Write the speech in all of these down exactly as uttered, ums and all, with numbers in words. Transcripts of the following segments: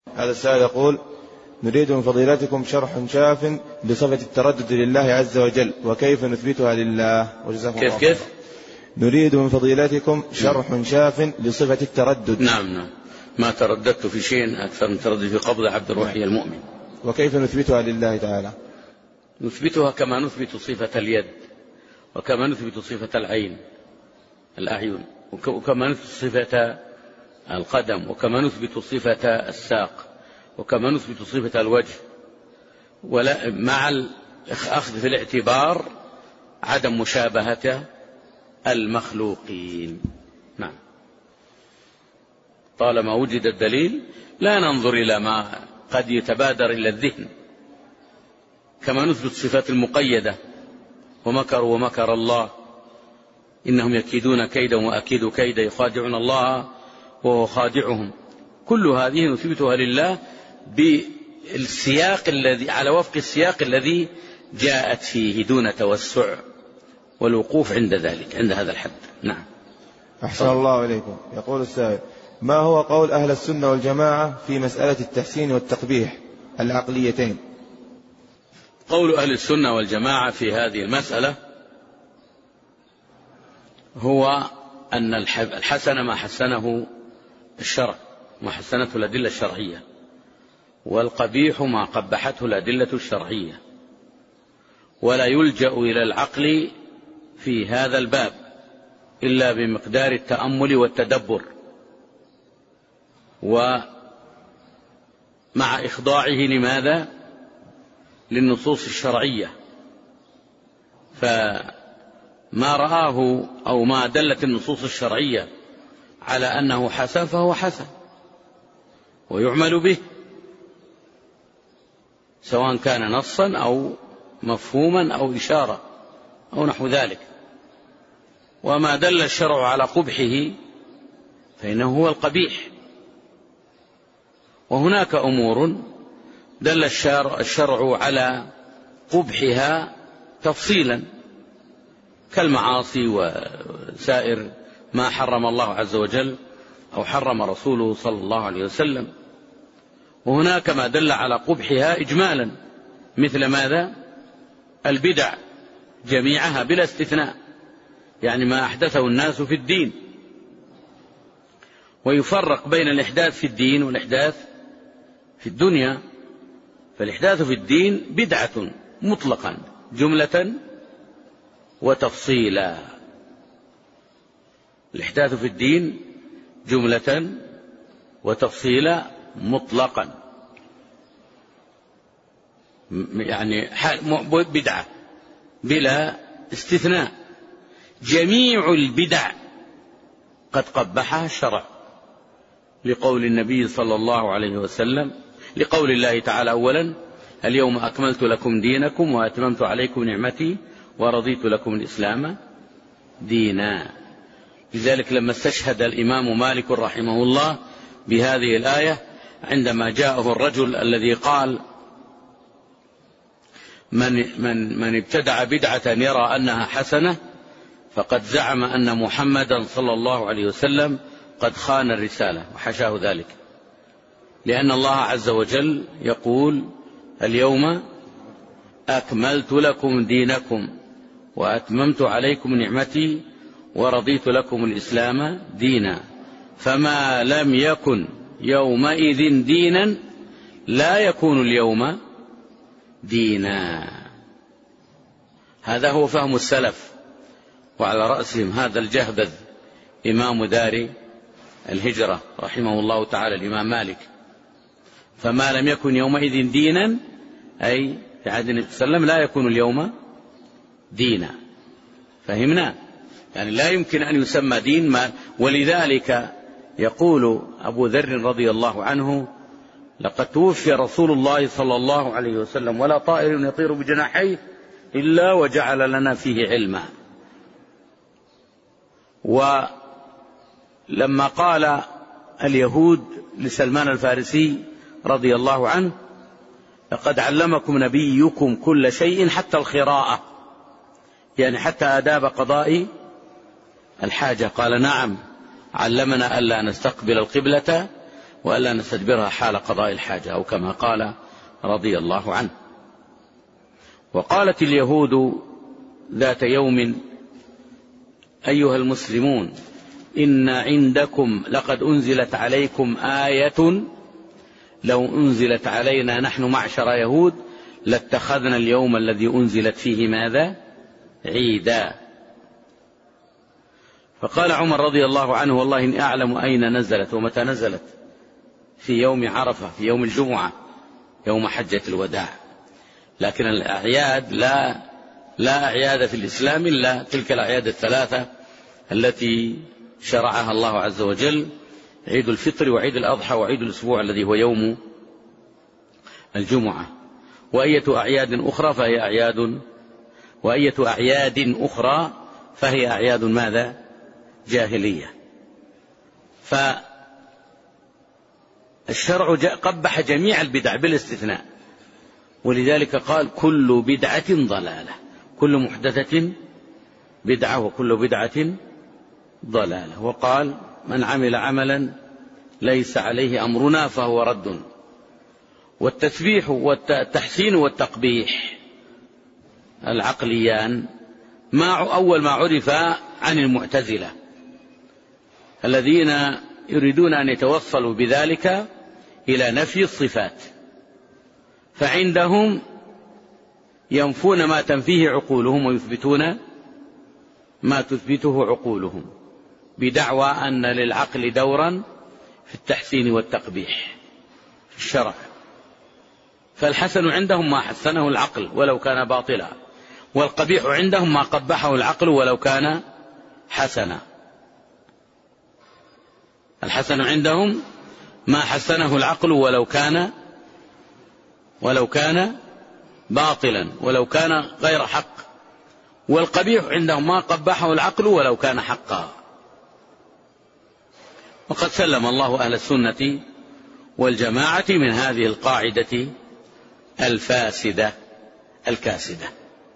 هذا السائل يقول: نريد من فضيلتكم شرح شاف لصفة التردد لله عز وجل وكيف نثبتها لله، وجزاكم الله. كيف كيف نريد من فضيلتكم شرح شاف لصفة التردد. نعم نعم، ما ترددت في شيء أكثر من تردد في قبض عبد الروحي المؤمن. وكيف نثبتها لله تعالى؟ نثبتها كما نثبت صفة اليد، وكما نثبت صفة العين الأعين، وكما نثبت صفة القدم، وكما نثبت صفة الساق، وكما نثبت صفة الوجه، ولا مع الأخذ في الاعتبار عدم مشابهة المخلوقين. نعم، طالما وجد الدليل لا ننظر إلى ما قد يتبادر إلى الذهن، كما نثبت صفات المقيدة: ومكروا ومكر الله إنهم يكيدون كيدا وأكيد كيدا يخادعون الله وهو خادعهم. كل هذه نثبتها لله بالسياق الذي على وفق السياق الذي جاءت فيه دون توسع والوقوف عند ذلك، عند هذا الحد. نعم. أحسن الله إليكم. يقول السائل: ما هو قول أهل السنة والجماعة في مسألة التحسين والتقبيح العقليتين؟ قول أهل السنة والجماعة في هذه المسألة هو أن الحسن ما حسنه الشرع، ما حسنته الأدلة الشرعية، والقبيح ما قبحته الأدلة الشرعية، ولا يلجأ إلى العقل في هذا الباب إلا بمقدار التأمل والتدبر، ومع إخضاعه لماذا؟ للنصوص الشرعية. فما رآه أو ما دلت النصوص الشرعية على أنه حسن فهو حسن ويعمل به، سواء كان نصا أو مفهوما أو إشارة أو نحو ذلك. وما دل الشرع على قبحه فإنه هو القبيح. وهناك أمور دل الشرع على قبحها تفصيلا، كالمعاصي وسائر ما حرم الله عز وجل أو حرم رسوله صلى الله عليه وسلم. وهناك ما دل على قبحها إجمالا، مثل ماذا؟ البدع جميعها بلا استثناء، يعني ما أحدثه الناس في الدين. ويفرق بين الإحداث في الدين والإحداث في الدنيا. فالإحداث في الدين بدعة مطلقا جملة وتفصيلا. الإحداث في الدين جملة وتفصيلا مطلقا، يعني بدعة بلا استثناء. جميع البدع قد قبحها الشرع، لقول النبي صلى الله عليه وسلم، لقول الله تعالى أولا: اليوم أكملت لكم دينكم وأتممت عليكم نعمتي ورضيت لكم الإسلام دينا. لذلك لما استشهد الإمام مالك رحمه الله بهذه الآية عندما جاءه الرجل الذي قال: من, من, من ابتدع بدعة يرى أنها حسنة فقد زعم أن محمدا صلى الله عليه وسلم قد خان الرسالة، وحشاه ذلك، لأن الله عز وجل يقول: اليوم أكملت لكم دينكم وأتممت عليكم نعمتي ورضيت لكم الإسلام دينا، فما لم يكن يومئذ دينا لا يكون اليوم دينا. هذا هو فهم السلف، وعلى رأسهم هذا الجهبذ إمام دار الهجرة رحمه الله تعالى الإمام مالك. فما لم يكن يومئذ دينا أي في عهد النبي صلى الله عليه وسلم لا يكون اليوم دينا. فهمنا؟ يعني لا يمكن أن يسمى دين ما. ولذلك يقول أبو ذر رضي الله عنه: لقد توفي رسول الله صلى الله عليه وسلم ولا طائر يطير بجناحيه إلا وجعل لنا فيه علما. ولما قال اليهود لسلمان الفارسي رضي الله عنه: لقد علمكم نبيكم كل شيء حتى الخراءة، يعني حتى آداب قضاء الحاجة. قال: نعم، علمنا ألا نستقبل القبلة وألا نستدبرها حال قضاء الحاجة، أو كما قال رضي الله عنه. وقالت اليهود ذات يوم: أيها المسلمون، إن عندكم لقد أنزلت عليكم آية لو أنزلت علينا نحن معشر يهود لاتخذنا اليوم الذي أنزلت فيه ماذا؟ عيدا. فقال عمر رضي الله عنه: والله إني أعلم أين نزلت ومتى نزلت، في يوم عرفة، في يوم الجمعة، يوم حجة الوداع. لكن الأعياد لا لا أعياد في الإسلام إلا تلك الأعياد الثلاثة التي شرعها الله عز وجل: عيد الفطر وعيد الأضحى وعيد الأسبوع الذي هو يوم الجمعة. وأية أعياد أخرى فهي أعياد وأية أعياد أخرى فهي أعياد ماذا؟ جاهلية. فالشرع قبح جميع البدع بالاستثناء، ولذلك قال: كل بدعة ضلالة، كل محدثة بدعة وكل بدعة ضلالة. وقال: من عمل عملا ليس عليه أمرنا فهو رد. والتسبيح والتحسين والتقبيح العقليان ما أول ما عرف عن المعتزلة الذين يريدون أن يتوصلوا بذلك إلى نفي الصفات، فعندهم ينفون ما تنفيه عقولهم ويثبتون ما تثبته عقولهم، بدعوى أن للعقل دورا في التحسين والتقبيح في الشرع. فالحسن عندهم ما حسنه العقل ولو كان باطلا، والقبيح عندهم ما قبحه العقل ولو كان حسنا. الحسن عندهم ما حسنه العقل ولو كان ولو كان باطلا، ولو كان غير حق، والقبيح عندهم ما قبحه العقل ولو كان حقا. وقد سلم الله أهل السنة والجماعة من هذه القاعدة الفاسدة الكاسدة.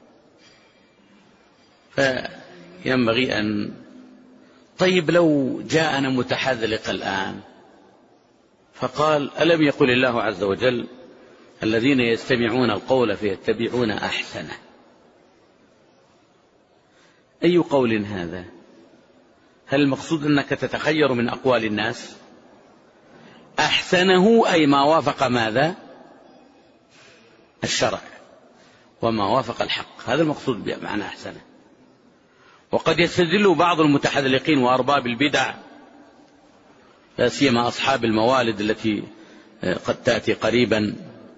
فينبغي أن طيب لو جاءنا متحذلق الآن فقال: ألم يقل الله عز وجل: الذين يستمعون القول فيتبعون أحسنه؟ أي قول هذا؟ هل المقصود أنك تتخير من أقوال الناس؟ أحسنه أي ما وافق ماذا؟ الشرع وما وافق الحق، هذا المقصود بمعنى أحسنه. وقد يستدل بعض المتحذلقين وأرباب البدع، لا سيما أصحاب الموالد التي قد تأتي قريبا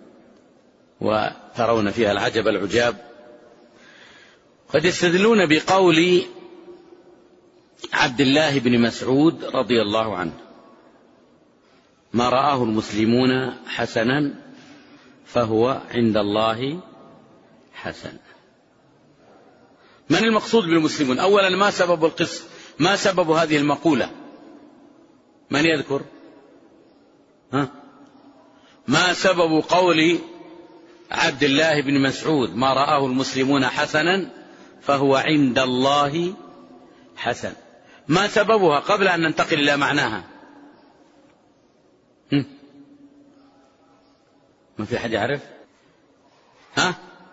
وترون فيها العجب العجاب، قد يستدلون بقول عبد الله بن مسعود رضي الله عنه: ما رآه المسلمون حسنا فهو عند الله حسن. من المقصود بالمسلمون؟ أولا ما سبب القصة؟ ما سبب هذه المقولة؟ من يذكر؟ ها؟ ما سبب قول عبد الله بن مسعود: ما رآه المسلمون حسنا فهو عند الله حسن؟ ما سببها قبل أن ننتقل إلى معناها؟ هم؟ ما في أحد يعرف؟ ها؟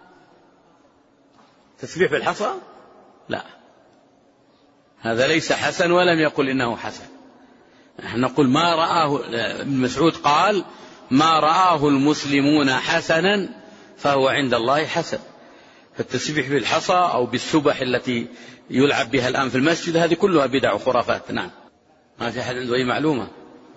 تسبيح بالحصى؟ لا، هذا ليس حسن ولم يقل إنه حسن. نحن نقول ما رآه، ابن مسعود قال: ما رآه المسلمون حسنا فهو عند الله حسن. فالتسبيح بالحصى أو بالسبح التي يلعب بها الآن في المسجد هذه كلها بدع وخرافات. نعم، ما في أحد عنده أي معلومة.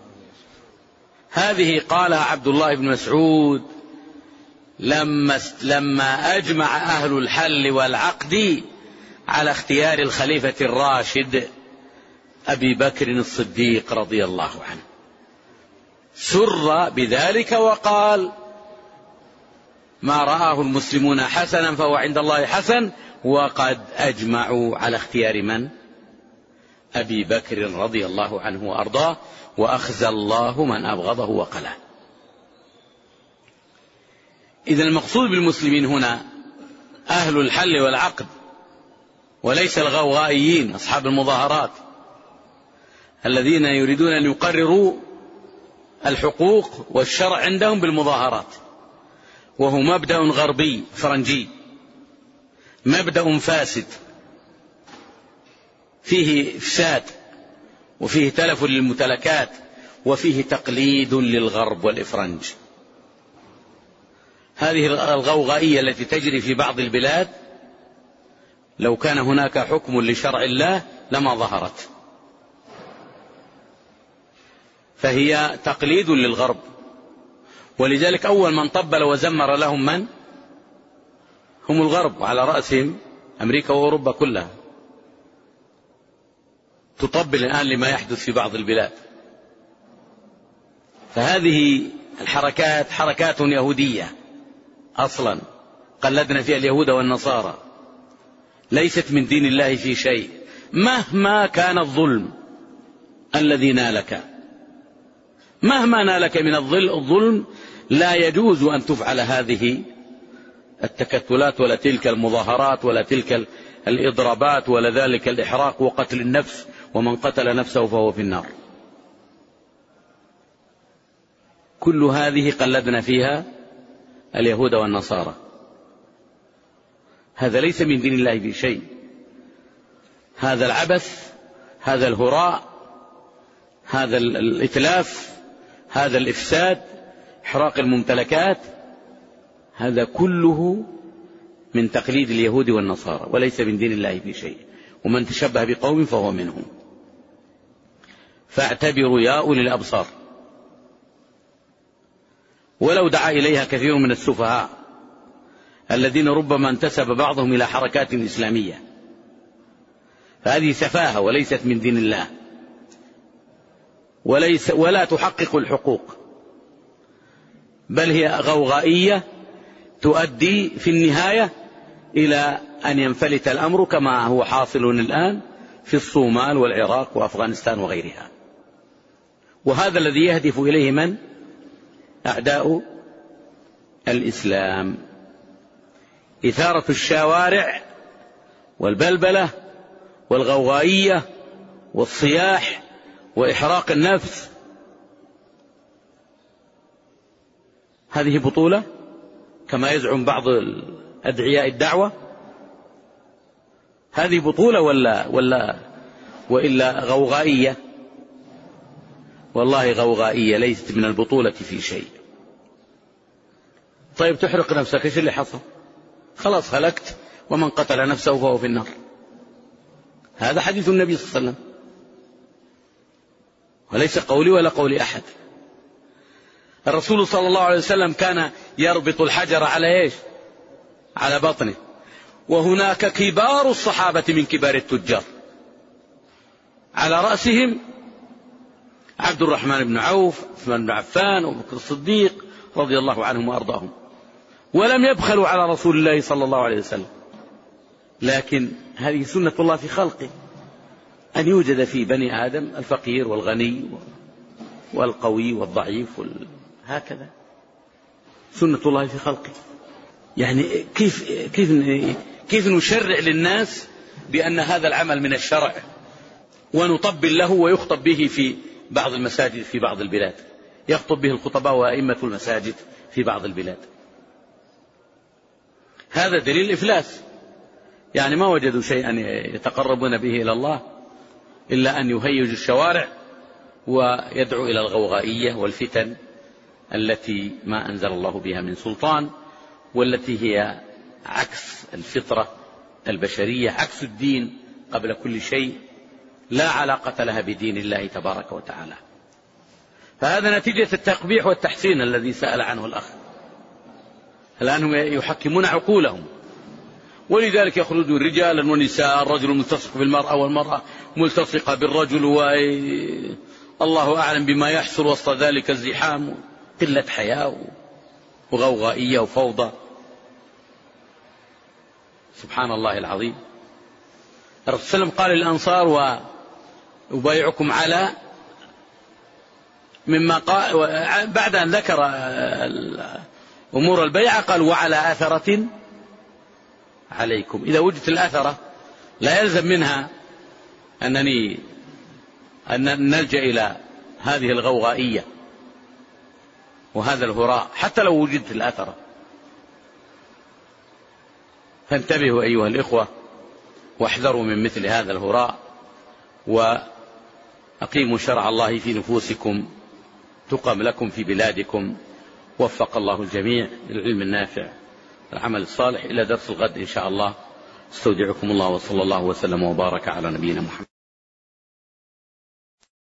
هذه قالها عبد الله بن مسعود لما لما أجمع أهل الحل والعقد على اختيار الخليفة الراشد أبي بكر الصديق رضي الله عنه، سر بذلك وقال: ما رآه المسلمون حسنا فهو عند الله حسن، وقد أجمعوا على اختيار من؟ أبي بكر رضي الله عنه وأرضاه، وأخزى الله من أبغضه وقلاه. إذا المقصود بالمسلمين هنا أهل الحل والعقد، وليس الغوغائيين أصحاب المظاهرات الذين يريدون أن يقرروا الحقوق والشرع عندهم بالمظاهرات، وهو مبدأ غربي فرنجي، مبدأ فاسد فيه إفساد وفيه تلف للممتلكات وفيه تقليد للغرب والإفرنج. هذه الغوغائية التي تجري في بعض البلاد لو كان هناك حكم لشرع الله لما ظهرت، فهي تقليد للغرب. ولذلك أول من طبل وزمر لهم من؟ هم الغرب، وعلى رأسهم أمريكا وأوروبا كلها تطبل الآن لما يحدث في بعض البلاد. فهذه الحركات حركات يهودية أصلا، قلدنا فيها اليهود والنصارى، ليست من دين الله في شيء، مهما كان الظلم الذي نالك، مهما نالك من الظلم لا يجوز أن تفعل هذه التكتلات ولا تلك المظاهرات ولا تلك الإضرابات ولا ذلك الإحراق وقتل النفس، ومن قتل نفسه فهو في النار. كل هذه قلدنا فيها اليهود والنصارى. هذا ليس من دين الله في شيء، هذا العبث، هذا الهراء، هذا الإتلاف، هذا الإفساد، إحراق الممتلكات، هذا كله من تقليد اليهود والنصارى وليس من دين الله في شيء، ومن تشبه بقوم فهو منهم. فاعتبروا يا أولي الأبصار. ولو دعا إليها كثير من السفهاء الذين ربما انتسب بعضهم إلى حركات إسلامية، فهذه سفاهة وليست من دين الله، وليس ولا تحقق الحقوق، بل هي غوغائية تؤدي في النهاية إلى أن ينفلت الأمر كما هو حاصل الآن في الصومال والعراق وأفغانستان وغيرها. وهذا الذي يهدف إليه من؟ أعداء الإسلام. إثارة الشوارع والبلبلة والغوغائية والصياح وإحراق النفس، هذه بطولة كما يزعم بعض أدعياء الدعوة؟ هذه بطولة ولا ولا وإلا غوغائية؟ والله غوغائية، ليست من البطولة في شيء. طيب تحرق نفسك، ايش اللي حصل؟ خلاص هلكت، ومن قتل نفسه فهو في النار. هذا حديث النبي صلى الله عليه وسلم، وليس قولي ولا قول أحد. الرسول صلى الله عليه وسلم كان يربط الحجر على ايش؟ على بطنه. وهناك كبار الصحابة من كبار التجار، على رأسهم عبد الرحمن بن عوف، عثمان بن عفان، وأبو بكر الصديق رضي الله عنهم وأرضاهم، ولم يبخلوا على رسول الله صلى الله عليه وسلم. لكن هذه سنة الله في خلقه، أن يوجد في بني آدم الفقير والغني والقوي والضعيف، هكذا سنة الله في خلقه. يعني كيف كيف كيف نشرع للناس بأن هذا العمل من الشرع ونطبل له ويخطب به في بعض المساجد في بعض البلاد، يخطب به الخطباء وأئمة المساجد في بعض البلاد؟ هذا دليل الإفلاس. يعني ما وجدوا شيئا يتقربون به إلى الله إلا أن يهيجوا الشوارع ويدعو إلى الغوغائية والفتن التي ما أنزل الله بها من سلطان، والتي هي عكس الفطرة البشرية، عكس الدين قبل كل شيء، لا علاقة لها بدين الله تبارك وتعالى. فهذا نتيجة التقبيح والتحسين الذي سأل عنه الأخ. الآن هم يحكمون عقولهم، ولذلك يخرجون رجالا ونساء، الرجل ملتصق بالمرأة والمرأة ملتصقة بالرجل، والله أعلم بما يحصل وسط ذلك الزحام، قلة حياة وغوغائية وفوضى. سبحان الله العظيم. الرسول صلى الله عليه وسلم قال للأنصار: وأبايعكم على مما قال، بعد أن ذكر أمور البيعة قال: وعلى أثرة عليكم. إذا وجدت الأثرة لا يلزم منها أنني أن نلجأ إلى هذه الغوغائية، وهذا الهراء حتى لو وجد في الأثر. فانتبهوا أيها الإخوة واحذروا من مثل هذا الهراء، وأقيموا شرع الله في نفوسكم تقم لكم في بلادكم. وفق الله الجميع للعلم النافع العمل الصالح. إلى درس الغد إن شاء الله. استودعكم الله، وصلى الله وسلم وبارك على نبينا محمد.